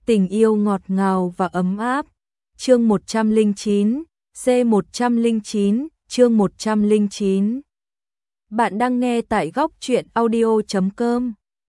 Tình yêu ngọt ngào và ấm áp. Chương 109, C109, chương 109. Bạn đang nghe tại góc truyện audio.com.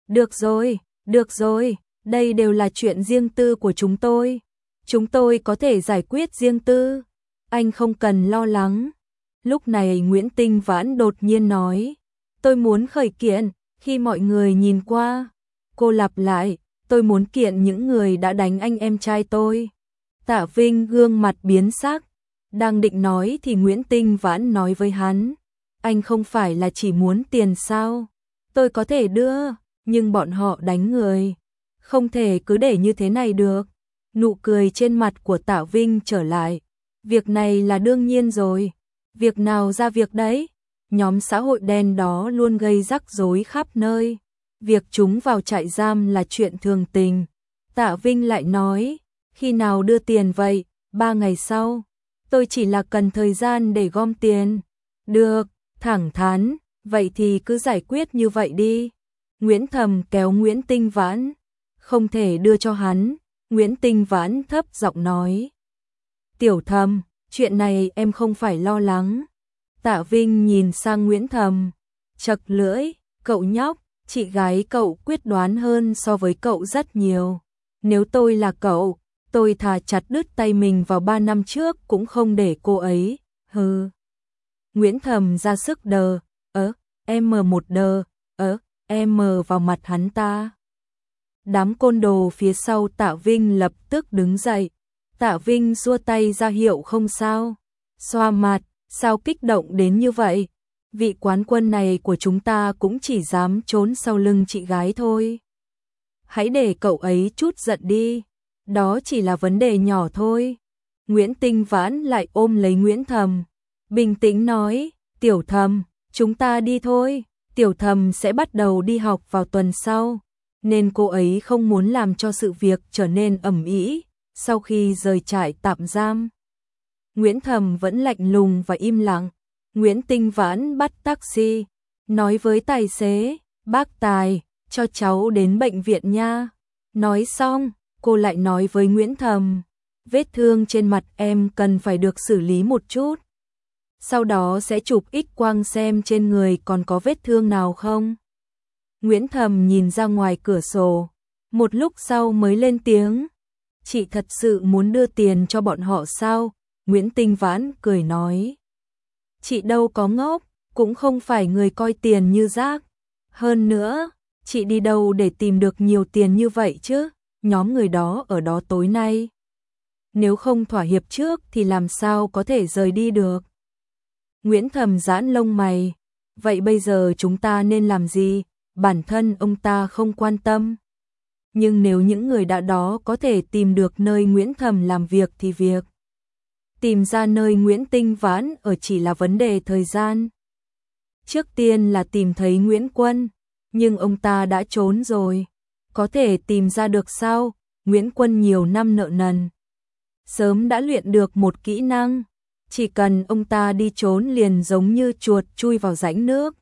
Được rồi, đây đều là chuyện riêng tư của chúng tôi. Chúng tôi có thể giải quyết riêng tư. Anh không cần lo lắng. Lúc này Nguyễn Tinh Vãn đột nhiên nói, tôi muốn khởi kiện. Khi mọi người nhìn qua, cô lặp lại, tôi muốn kiện những người đã đánh anh em trai tôi. Tạ Vinh gương mặt biến sắc, đang định nói thì Nguyễn Tinh Vãn nói với hắn, anh không phải là chỉ muốn tiền sao? Tôi có thể đưa, nhưng bọn họ đánh người, không thể cứ để như thế này được. Nụ cười trên mặt của Tạ Vinh trở lại, việc này là đương nhiên rồi. Việc nào ra việc đấy, nhóm xã hội đen đó luôn gây rắc rối khắp nơi. Việc chúng vào trại giam là chuyện thường tình. Tạ Vinh lại nói, khi nào đưa tiền vậy? 3 ngày sau. Tôi chỉ là cần thời gian để gom tiền. Được, thẳng thắn, vậy thì cứ giải quyết như vậy đi. Nguyễn Thầm kéo Nguyễn Tinh Vãn, không thể đưa cho hắn. Nguyễn Tinh Vãn thấp giọng nói, Tiểu Thầm, chuyện này em không phải lo lắng. Tạ Vinh nhìn sang Nguyễn Thầm, chật lưỡi, cậu nhóc, chị gái cậu quyết đoán hơn so với cậu rất nhiều. Nếu tôi là cậu, tôi thà chặt đứt tay mình vào 3 năm trước cũng không để cô ấy, hừ. Nguyễn Thầm ra sức đờ, em một đờ, em vào mặt hắn ta. Đám côn đồ phía sau Tạ Vinh lập tức đứng dậy. Tạ Vinh xua tay ra hiệu không sao. Xoa mặt, sao kích động đến như vậy? Vị quán quân này của chúng ta cũng chỉ dám trốn sau lưng chị gái thôi. Hãy để cậu ấy chút giận đi. Đó chỉ là vấn đề nhỏ thôi. Nguyễn Tinh Vãn lại ôm lấy Nguyễn Thầm, bình tĩnh nói, Tiểu Thầm, chúng ta đi thôi. Tiểu Thầm sẽ bắt đầu đi học vào tuần sau, nên cô ấy không muốn làm cho sự việc trở nên ầm ĩ. Sau khi rời trại tạm giam, Nguyễn Thầm vẫn lạnh lùng và im lặng. Nguyễn Tinh Vãn bắt taxi, nói với tài xế, bác Tài, cho cháu đến bệnh viện nha. Nói xong, cô lại nói với Nguyễn Thầm, vết thương trên mặt em cần phải được xử lý một chút. Sau đó sẽ chụp X-quang xem trên người còn có vết thương nào không. Nguyễn Thầm nhìn ra ngoài cửa sổ, một lúc sau mới lên tiếng, chị thật sự muốn đưa tiền cho bọn họ sao? Nguyễn Tinh Vãn cười nói, chị đâu có ngốc, cũng không phải người coi tiền như rác. Hơn nữa, chị đi đâu để tìm được nhiều tiền như vậy chứ? Nhóm người đó ở đó tối nay. Nếu không thỏa hiệp trước thì làm sao có thể rời đi được? Nguyễn Thầm giãn lông mày. Vậy bây giờ chúng ta nên làm gì? Bản thân ông ta không quan tâm. Nhưng nếu những người đã đó có thể tìm được nơi Nguyễn Thầm làm việc thì việc tìm ra nơi Nguyễn Tinh Vãn ở chỉ là vấn đề thời gian. Trước tiên là tìm thấy Nguyễn Quân, nhưng ông ta đã trốn rồi. Có thể tìm ra được sao? Nguyễn Quân nhiều năm nợ nần, sớm đã luyện được một kỹ năng. Chỉ cần ông ta đi trốn liền giống như chuột chui vào rãnh nước.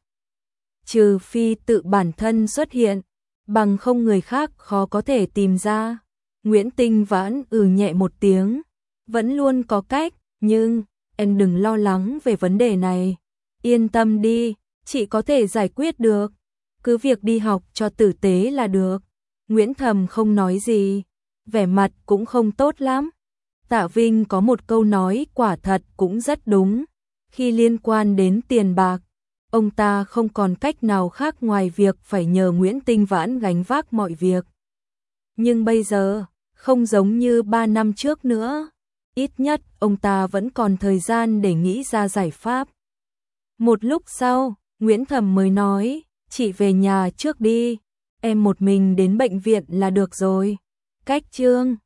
Trừ phi tự bản thân xuất hiện, bằng không người khác khó có thể tìm ra. Nguyễn Tinh Vãn nhẹ một tiếng, vẫn luôn có cách, nhưng em đừng lo lắng về vấn đề này. Yên tâm đi, chị có thể giải quyết được. Cứ việc đi học cho tử tế là được. Nguyễn Thầm không nói gì, vẻ mặt cũng không tốt lắm. Tạ Vinh có một câu nói quả thật cũng rất đúng. Khi liên quan đến tiền bạc, ông ta không còn cách nào khác ngoài việc phải nhờ Nguyễn Tinh Vãn gánh vác mọi việc. Nhưng bây giờ, không giống như 3 năm trước nữa. Ít nhất, ông ta vẫn còn thời gian để nghĩ ra giải pháp. Một lúc sau, Nguyễn Thầm mới nói, chị về nhà trước đi. Em một mình đến bệnh viện là được rồi. Cách Trương,